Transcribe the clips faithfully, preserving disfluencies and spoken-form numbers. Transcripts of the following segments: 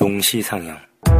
동시 상영.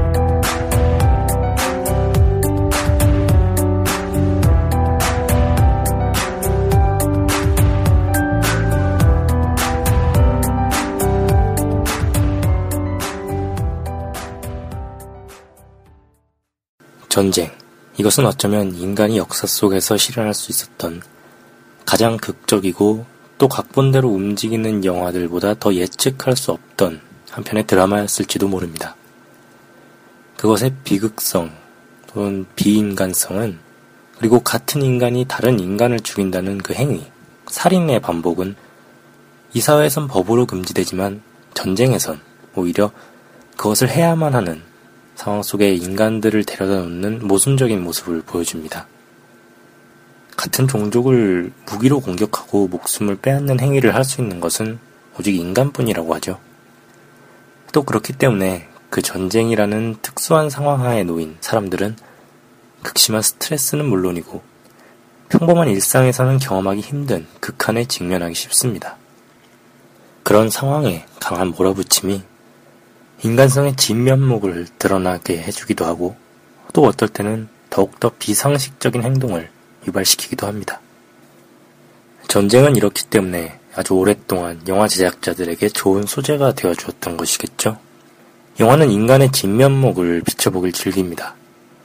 전쟁. 이것은 어쩌면 인간이 역사 속에서 실현할 수 있었던 가장 극적이고 또 각본대로 움직이는 영화들보다 더 예측할 수 없던 한편의 드라마였을지도 모릅니다. 그것의 비극성 또는 비인간성은, 그리고 같은 인간이 다른 인간을 죽인다는 그 행위, 살인의 반복은 이 사회에선 법으로 금지되지만 전쟁에선 오히려 그것을 해야만 하는 상황 속에 인간들을 데려다 놓는 모순적인 모습을 보여줍니다. 같은 종족을 무기로 공격하고 목숨을 빼앗는 행위를 할 수 있는 것은 오직 인간뿐이라고 하죠. 또 그렇기 때문에 그 전쟁이라는 특수한 상황 하에 놓인 사람들은 극심한 스트레스는 물론이고 평범한 일상에서는 경험하기 힘든 극한에 직면하기 쉽습니다. 그런 상황에 강한 몰아붙임이 인간성의 진면목을 드러나게 해주기도 하고, 또 어떨 때는 더욱더 비상식적인 행동을 유발시키기도 합니다. 전쟁은 이렇기 때문에 아주 오랫동안 영화 제작자들에게 좋은 소재가 되어주었던 것이겠죠. 영화는 인간의 진면목을 비춰보길 즐깁니다.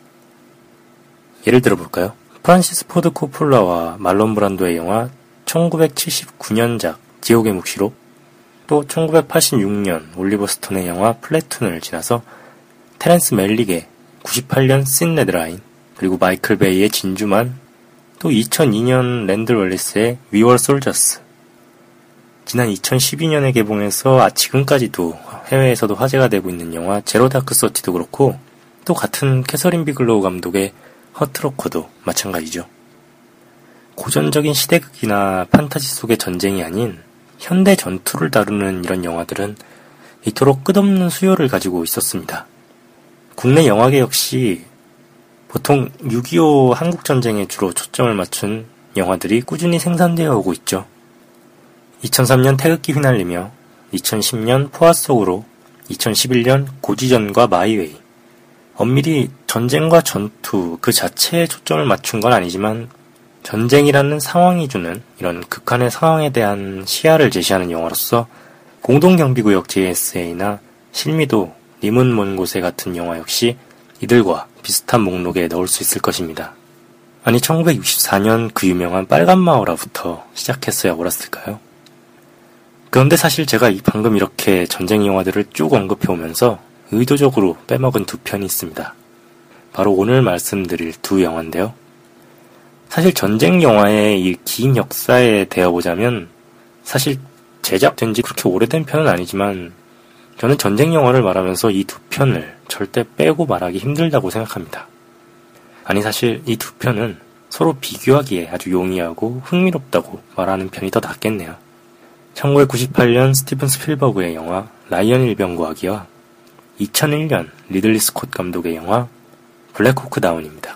예를 들어볼까요? 프란시스 포드 코폴라와 말론 브란도의 영화 천구백칠십구 년작 지옥의 묵시록, 또 천구백팔십육 년 올리버 스톤의 영화 플래툰을 지나서 테렌스 멜릭의 구십팔 년 신 레드라인, 그리고 마이클 베이의 진주만, 또 이천이 년 랜들 웰리스의 We Were Soldiers, 지난 이천십이 년에 개봉해서 지금까지도 해외에서도 화제가 되고 있는 영화 제로 다크 서티도 그렇고, 또 같은 캐서린 비글로우 감독의 허트로커도 마찬가지죠. 고전적인 시대극이나 판타지 속의 전쟁이 아닌 현대 전투를 다루는 이런 영화들은 이토록 끝없는 수요를 가지고 있었습니다. 국내 영화계 역시 보통 육이오 한국전쟁에 주로 초점을 맞춘 영화들이 꾸준히 생산되어 오고 있죠. 이천삼 년 태극기 휘날리며, 이천십 년 포화 속으로, 이천십일 년 고지전과 마이웨이. 엄밀히 전쟁과 전투 그 자체에 초점을 맞춘 건 아니지만 전쟁이라는 상황이 주는 이런 극한의 상황에 대한 시야를 제시하는 영화로서 공동경비구역 제이에스에이나 실미도, 님은 먼 곳에 같은 영화 역시 이들과 비슷한 목록에 넣을 수 있을 것입니다. 아니, 천구백육십사 년 그 유명한 빨간 마오라부터 시작했어야 옳았을까요? 그런데 사실 제가 방금 이렇게 전쟁 영화들을 쭉 언급해오면서 의도적으로 빼먹은 두 편이 있습니다. 바로 오늘 말씀드릴 두 영화인데요. 사실 전쟁 영화의 이 긴 역사에 대해보자면 사실 제작된 지 그렇게 오래된 편은 아니지만 저는 전쟁 영화를 말하면서 이 두 편을 절대 빼고 말하기 힘들다고 생각합니다. 아니, 사실 이 두 편은 서로 비교하기에 아주 용이하고 흥미롭다고 말하는 편이 더 낫겠네요. 천구백구십팔 년 스티븐 스필버그의 영화 라이언 일병구하기와 이천일 년 리들리 스콧 감독의 영화 블랙호크 다운입니다.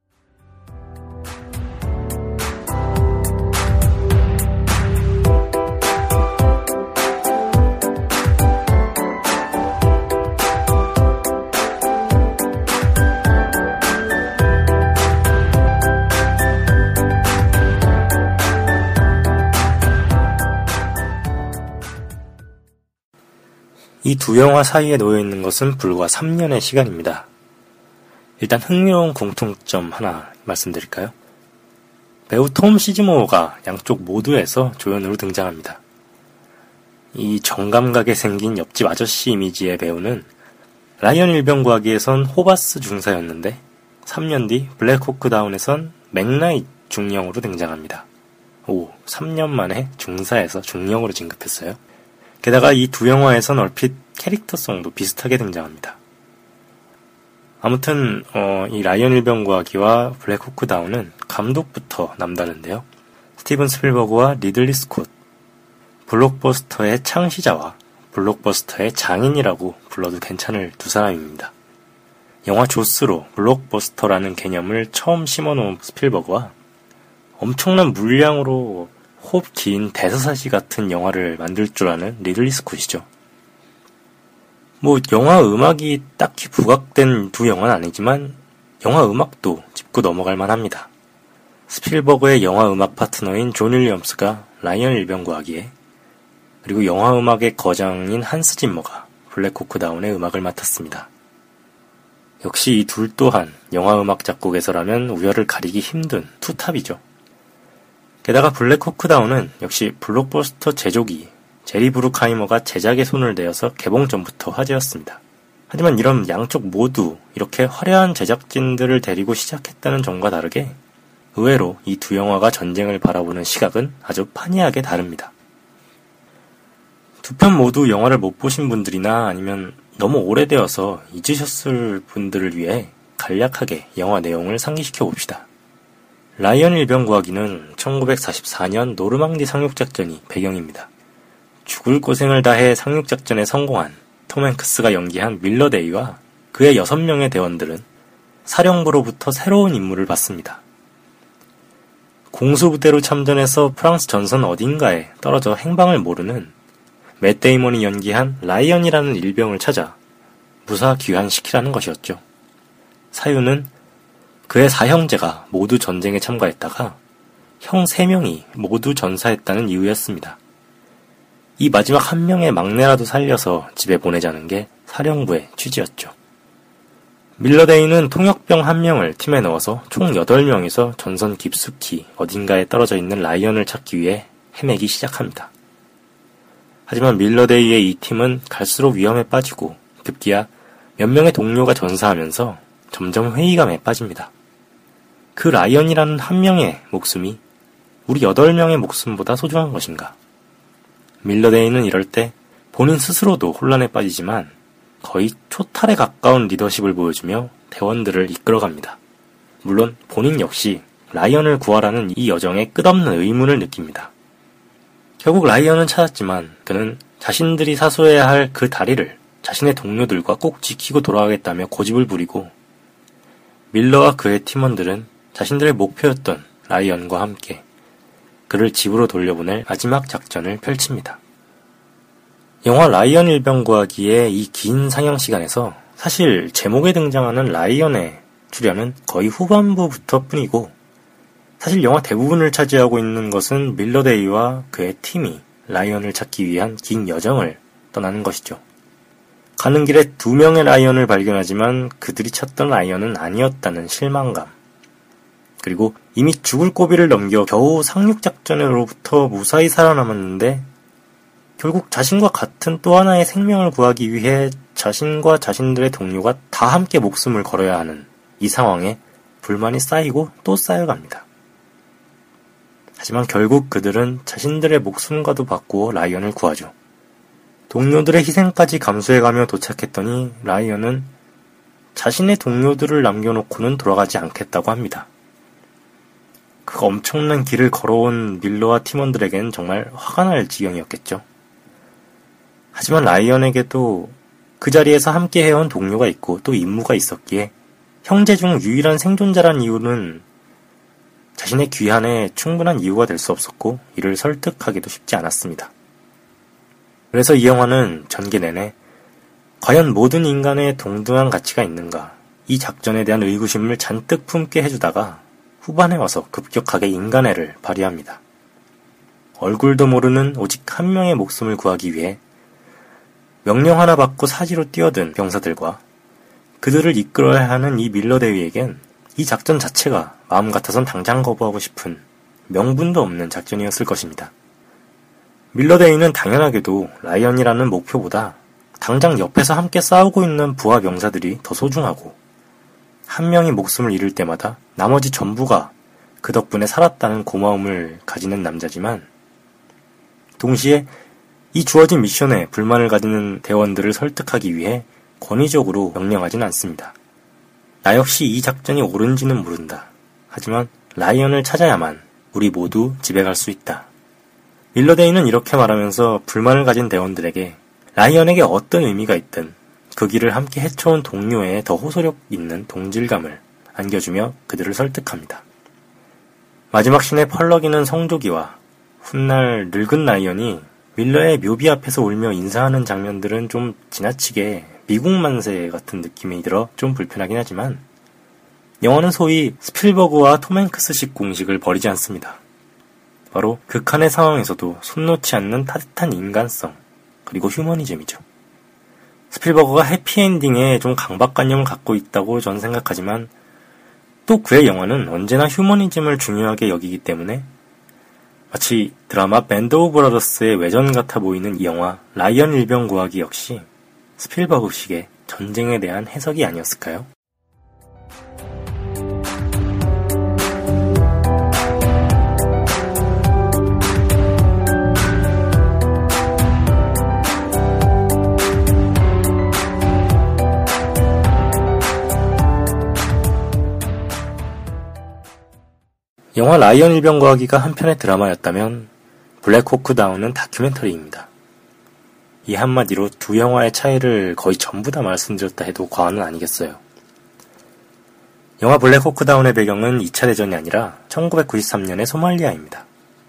이 두 영화 사이에 놓여있는 것은 불과 삼 년의 시간입니다. 일단 흥미로운 공통점 하나 말씀드릴까요? 배우 톰 시즈모어가 양쪽 모두에서 조연으로 등장합니다. 이 정감각에 생긴 옆집 아저씨 이미지의 배우는 라이언 일병구하기에선 호바스 중사였는데 삼 년 뒤 블랙호크 다운에선 맥나잇 중령으로 등장합니다. 오, 삼 년 만에 중사에서 중령으로 진급했어요. 게다가 이 두 영화에선 얼핏 캐릭터성도 비슷하게 등장합니다. 아무튼 어, 이 라이언 일병구하기와 블랙호크 다운은 감독부터 남다른데요. 스티븐 스필버그와 리들리 스콧, 블록버스터의 창시자와 블록버스터의 장인이라고 불러도 괜찮을 두 사람입니다. 영화 조스로 블록버스터라는 개념을 처음 심어놓은 스필버그와 엄청난 물량으로 호흡 긴 대사사시 같은 영화를 만들 줄 아는 리들리 스콧이죠. 뭐 영화 음악이 딱히 부각된 두 영화는 아니지만 영화 음악도 짚고 넘어갈 만합니다. 스필버그의 영화 음악 파트너인 존 윌리엄스가 라이언 일병구하기에, 그리고 영화 음악의 거장인 한스 짐머가 블랙호크 다운의 음악을 맡았습니다. 역시 이 둘 또한 영화 음악 작곡에서라면 우열을 가리기 힘든 투탑이죠. 게다가 블랙호크 다운은 역시 블록버스터 제조기 제리 브루크하이머가 제작에 손을 대어서 개봉 전부터 화제였습니다. 하지만 이런 양쪽 모두 이렇게 화려한 제작진들을 데리고 시작했다는 점과 다르게 의외로 이 두 영화가 전쟁을 바라보는 시각은 아주 판이하게 다릅니다. 두 편 모두 영화를 못 보신 분들이나 아니면 너무 오래되어서 잊으셨을 분들을 위해 간략하게 영화 내용을 상기시켜 봅시다. 라이언 일병구하기는 천구백사십사 년 노르망디 상륙작전이 배경입니다. 죽을 고생을 다해 상륙작전에 성공한 톰 행크스가 연기한 밀러 데이와 그의 여섯 명의 대원들은 사령부로부터 새로운 임무를 받습니다. 공수부대로 참전해서 프랑스 전선 어딘가에 떨어져 행방을 모르는 맷 데이먼이 연기한 라이언이라는 일병을 찾아 무사 귀환시키라는 것이었죠. 사유는 그의 사형제가 모두 전쟁에 참가했다가 형 세 명이 모두 전사했다는 이유였습니다. 이 마지막 한 명의 막내라도 살려서 집에 보내자는 게 사령부의 취지였죠. 밀러데이는 통역병 한 명을 팀에 넣어서 총 여덟 명이서 전선 깊숙이 어딘가에 떨어져 있는 라이언을 찾기 위해 헤매기 시작합니다. 하지만 밀러데이의 이 팀은 갈수록 위험에 빠지고 급기야 몇 명의 동료가 전사하면서 점점 회의감에 빠집니다. 그 라이언이라는 한 명의 목숨이 우리 여덟 명의 목숨보다 소중한 것인가? 밀러데이는 이럴 때 본인 스스로도 혼란에 빠지지만 거의 초탈에 가까운 리더십을 보여주며 대원들을 이끌어갑니다. 물론 본인 역시 라이언을 구하라는 이 여정에 끝없는 의문을 느낍니다. 결국 라이언은 찾았지만 그는 자신들이 사수해야 할 그 다리를 자신의 동료들과 꼭 지키고 돌아가겠다며 고집을 부리고, 밀러와 그의 팀원들은 자신들의 목표였던 라이언과 함께 그를 집으로 돌려보낼 마지막 작전을 펼칩니다. 영화 라이언 일병구하기의 이 긴 상영 시간에서 사실 제목에 등장하는 라이언의 출연은 거의 후반부부터 뿐이고, 사실 영화 대부분을 차지하고 있는 것은 밀러데이와 그의 팀이 라이언을 찾기 위한 긴 여정을 떠나는 것이죠. 가는 길에 두 명의 라이언을 발견하지만 그들이 찾던 라이언은 아니었다는 실망감, 그리고 이미 죽을 고비를 넘겨 겨우 상륙작전으로부터 무사히 살아남았는데 결국 자신과 같은 또 하나의 생명을 구하기 위해 자신과 자신들의 동료가 다 함께 목숨을 걸어야 하는 이 상황에 불만이 쌓이고 또 쌓여갑니다. 하지만 결국 그들은 자신들의 목숨과도 바꾸어 라이언을 구하죠. 동료들의 희생까지 감수해가며 도착했더니 라이언은 자신의 동료들을 남겨놓고는 돌아가지 않겠다고 합니다. 그 엄청난 길을 걸어온 밀러와 팀원들에겐 정말 화가 날 지경이었겠죠. 하지만 라이언에게도 그 자리에서 함께 해온 동료가 있고 또 임무가 있었기에 형제 중 유일한 생존자란 이유는 자신의 귀환에 충분한 이유가 될 수 없었고 이를 설득하기도 쉽지 않았습니다. 그래서 이 영화는 전개 내내 과연 모든 인간의 동등한 가치가 있는가, 이 작전에 대한 의구심을 잔뜩 품게 해주다가 후반에 와서 급격하게 인간애를 발휘합니다. 얼굴도 모르는 오직 한 명의 목숨을 구하기 위해 명령 하나 받고 사지로 뛰어든 병사들과 그들을 이끌어야 하는 이 밀러데이에겐 이 작전 자체가 마음 같아선 당장 거부하고 싶은 명분도 없는 작전이었을 것입니다. 밀러데이는 당연하게도 라이언이라는 목표보다 당장 옆에서 함께 싸우고 있는 부하 병사들이 더 소중하고, 한 명이 목숨을 잃을 때마다 나머지 전부가 그 덕분에 살았다는 고마움을 가지는 남자지만, 동시에 이 주어진 미션에 불만을 가지는 대원들을 설득하기 위해 권위적으로 명령하진 않습니다. 나 역시 이 작전이 옳은지는 모른다. 하지만 라이언을 찾아야만 우리 모두 집에 갈 수 있다. 밀러데이는 이렇게 말하면서 불만을 가진 대원들에게 라이언에게 어떤 의미가 있든 그 길을 함께 헤쳐온 동료에 더 호소력 있는 동질감을 안겨주며 그들을 설득합니다. 마지막 씬의 펄럭이는 성조기와 훗날 늙은 라이언이 밀러의 묘비 앞에서 울며 인사하는 장면들은 좀 지나치게 미국 만세 같은 느낌이 들어 좀 불편하긴 하지만 영화는 소위 스필버그와 톰 행크스식 공식을 버리지 않습니다. 바로 극한의 상황에서도 손 놓지 않는 따뜻한 인간성, 그리고 휴머니즘이죠. 스필버그가 해피엔딩에 좀 강박관념을 갖고 있다고 전 생각하지만 또 그의 영화는 언제나 휴머니즘을 중요하게 여기기 때문에 마치 드라마 밴드 오브 브라더스의 외전 같아 보이는 이 영화 라이언 일병 구하기 역시 스필버그식의 전쟁에 대한 해석이 아니었을까요? 영화 라이언 일병 구하기가 한편의 드라마였다면 블랙호크 다운은 다큐멘터리입니다. 이 한마디로 두 영화의 차이를 거의 전부 다 말씀드렸다 해도 과언은 아니겠어요. 영화 블랙호크 다운의 배경은 이 차 대전이 아니라 천구백구십삼 년의 소말리아입니다.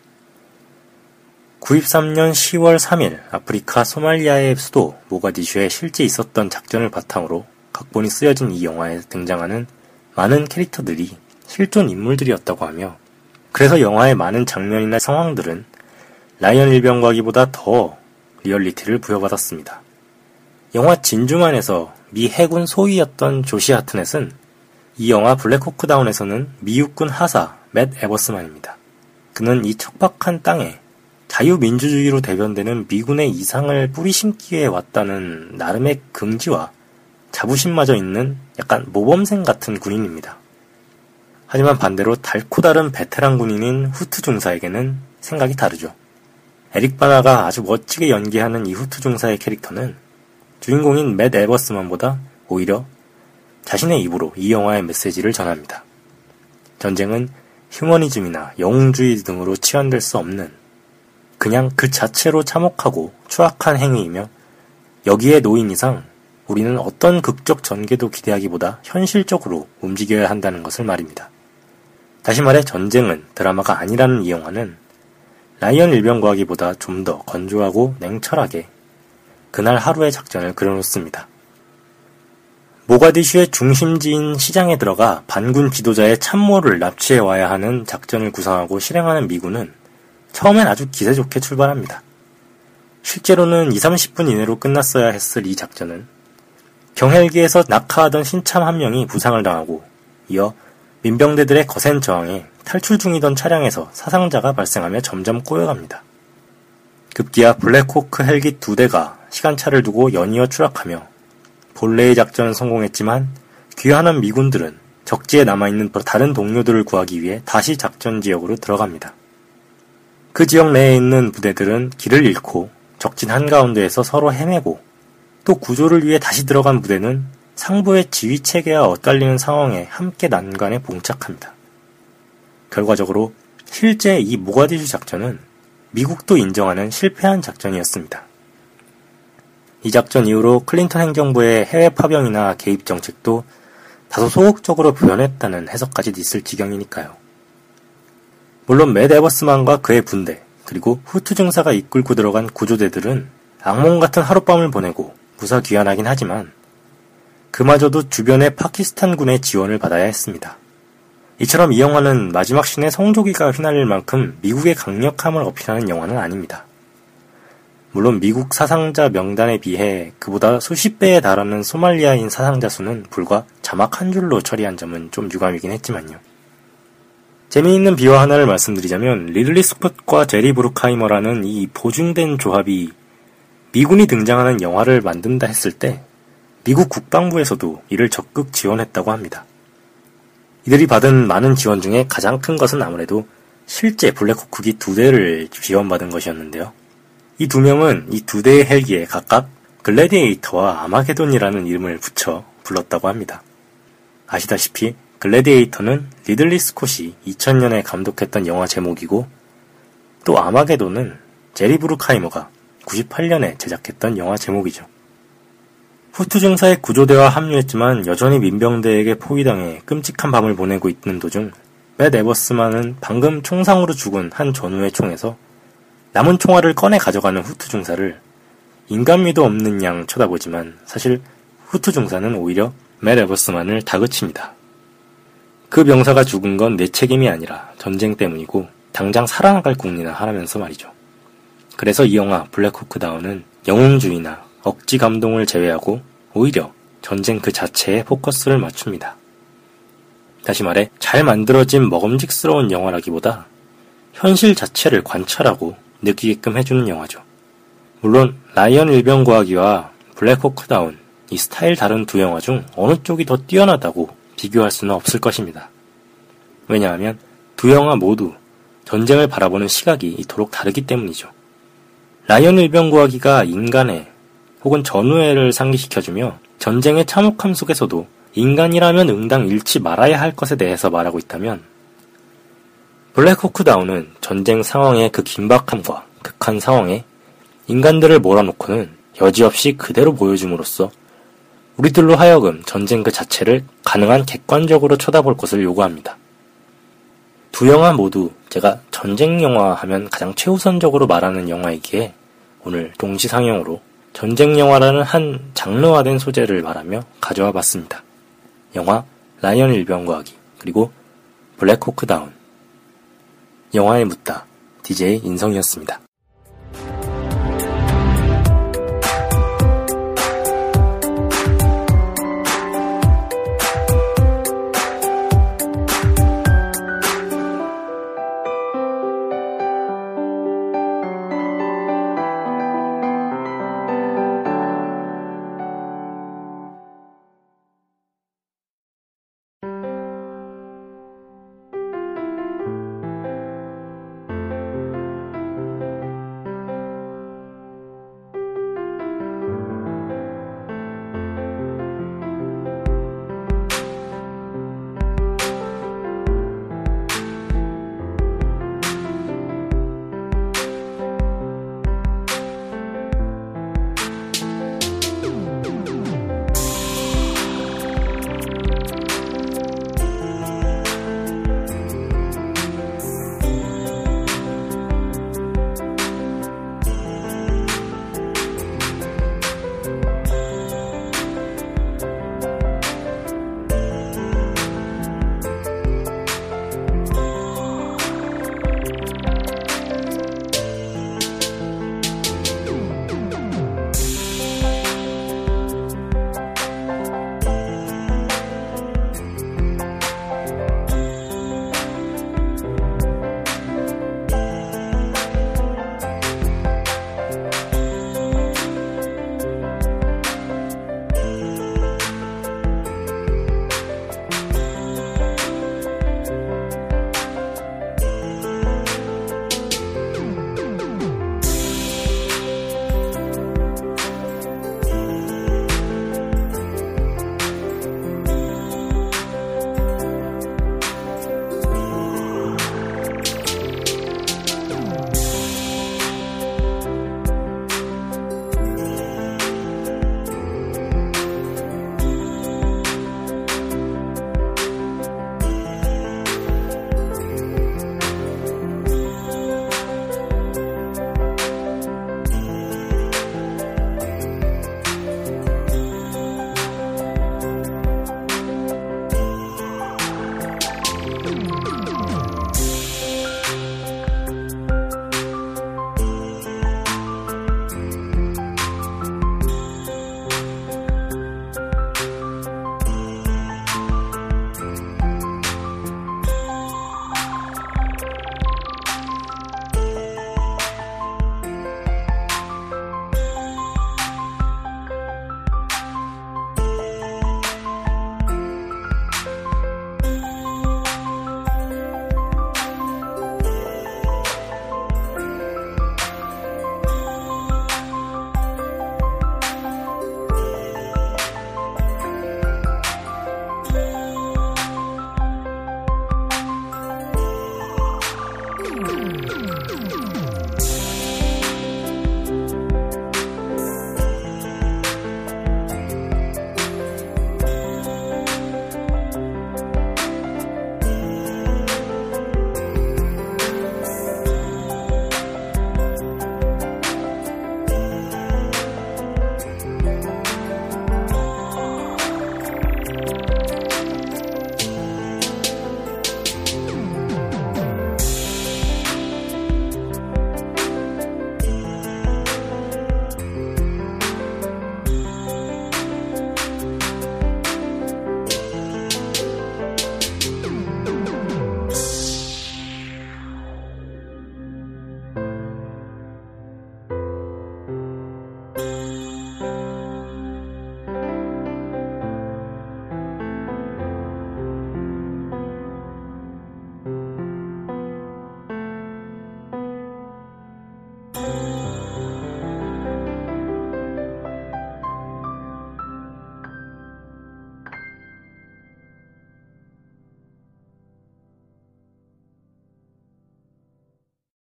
구십삼 년 시월 삼일 아프리카 소말리아의 수도 모가디슈에 실제 있었던 작전을 바탕으로 각본이 쓰여진 이 영화에 등장하는 많은 캐릭터들이 실존 인물들이었다고 하며 그래서 영화의 많은 장면이나 상황들은 라이언 일병 구하기보다 더 리얼리티를 부여받았습니다. 영화 진주만에서 미 해군 소위였던 조시 하트넷은 이 영화 블랙호크 다운에서는 미 육군 하사 맷 에버스만입니다. 그는 이 척박한 땅에 자유민주주의로 대변되는 미군의 이상을 뿌리심기 위해 왔다는 나름의 긍지와 자부심마저 있는 약간 모범생 같은 군인입니다. 하지만 반대로 달코 다른 베테랑 군인인 후트 중사에게는 생각이 다르죠. 에릭 바나가 아주 멋지게 연기하는 이 후트 중사의 캐릭터는 주인공인 맷 에버스만보다 오히려 자신의 입으로 이 영화의 메시지를 전합니다. 전쟁은 휴머니즘이나 영웅주의 등으로 치환될 수 없는 그냥 그 자체로 참혹하고 추악한 행위이며 여기에 놓인 이상 우리는 어떤 극적 전개도 기대하기보다 현실적으로 움직여야 한다는 것을 말입니다. 다시 말해 전쟁은 드라마가 아니라는 이 영화는 라이언 일병 구하기보다 좀 더 건조하고 냉철하게 그날 하루의 작전을 그려놓습니다. 모가디슈의 중심지인 시장에 들어가 반군 지도자의 참모를 납치해와야 하는 작전을 구상하고 실행하는 미군은 처음엔 아주 기세 좋게 출발합니다. 실제로는 이삼십 분 이내로 끝났어야 했을 이 작전은 경헬기에서 낙하하던 신참 한 명이 부상을 당하고 이어 민병대들의 거센 저항에 탈출 중이던 차량에서 사상자가 발생하며 점점 꼬여갑니다. 급기야 블랙호크 헬기 두 대가 시간차를 두고 연이어 추락하며 본래의 작전은 성공했지만 귀환한 미군들은 적지에 남아있는 다른 동료들을 구하기 위해 다시 작전 지역으로 들어갑니다. 그 지역 내에 있는 부대들은 길을 잃고 적진 한가운데에서 서로 헤매고 또 구조를 위해 다시 들어간 부대는 상부의 지휘체계와 엇갈리는 상황에 함께 난간에 봉착합니다. 결과적으로 실제 이 모가디슈 작전은 미국도 인정하는 실패한 작전이었습니다. 이 작전 이후로 클린턴 행정부의 해외 파병이나 개입 정책도 다소 소극적으로 변했다는 해석까지 있을 지경이니까요. 물론 맷 에버스만과 그의 군대, 그리고 후트 중사가 이끌고 들어간 구조대들은 악몽 같은 하룻밤을 보내고 무사 귀환하긴 하지만 그마저도 주변의 파키스탄군의 지원을 받아야 했습니다. 이처럼 이 영화는 마지막 씬에 성조기가 휘날릴 만큼 미국의 강력함을 어필하는 영화는 아닙니다. 물론 미국 사상자 명단에 비해 그보다 수십 배에 달하는 소말리아인 사상자 수는 불과 자막 한 줄로 처리한 점은 좀 유감이긴 했지만요. 재미있는 비화 하나를 말씀드리자면 리들리 스콧과 제리 브루크하이머라는 이 보증된 조합이 미군이 등장하는 영화를 만든다 했을 때 미국 국방부에서도 이를 적극 지원했다고 합니다. 이들이 받은 많은 지원 중에 가장 큰 것은 아무래도 실제 블랙호크기 두 대를 지원받은 것이었는데요. 이 두 명은 이 두 대의 헬기에 각각 글래디에이터와 아마게돈이라는 이름을 붙여 불렀다고 합니다. 아시다시피 글래디에이터는 리들리 스콧이 이천 년에 감독했던 영화 제목이고 또 아마게돈은 제리 브루크하이머가 구십팔 년에 제작했던 영화 제목이죠. 후트 중사의 구조대와 합류했지만 여전히 민병대에게 포위당해 끔찍한 밤을 보내고 있는 도중 맷 에버스만은 방금 총상으로 죽은 한 전우의 총에서 남은 총알을 꺼내 가져가는 후투 중사를 인간미도 없는 양 쳐다보지만 사실 후투 중사는 오히려 맷 에버스만을 다그칩니다. 그 병사가 죽은 건 내 책임이 아니라 전쟁 때문이고 당장 살아나갈 궁리나 하라면서 말이죠. 그래서 이 영화 블랙호크 다운은 영웅주의나 억지 감동을 제외하고 오히려 전쟁 그 자체에 포커스를 맞춥니다. 다시 말해 잘 만들어진 먹음직스러운 영화라기보다 현실 자체를 관찰하고 느끼게끔 해주는 영화죠. 물론 라이언 일병구하기와 블랙호크 다운, 이 스타일 다른 두 영화 중 어느 쪽이 더 뛰어나다고 비교할 수는 없을 것입니다. 왜냐하면 두 영화 모두 전쟁을 바라보는 시각이 이토록 다르기 때문이죠. 라이언 일병구하기가 인간애 혹은 전우애를 상기시켜주며 전쟁의 참혹함 속에서도 인간이라면 응당 잃지 말아야 할 것에 대해서 말하고 있다면, 블랙호크 다운은 전쟁 상황의 그 긴박함과 극한 상황에 인간들을 몰아놓고는 여지없이 그대로 보여줌으로써 우리들로 하여금 전쟁 그 자체를 가능한 객관적으로 쳐다볼 것을 요구합니다. 두 영화 모두 제가 전쟁 영화 하면 가장 최우선적으로 말하는 영화이기에 오늘 동시상영으로 전쟁 영화라는 한 장르화된 소재를 말하며 가져와 봤습니다. 영화 라이언 일병구하기 그리고 블랙호크 다운. 영화에 묻다 디제이 인성이었습니다.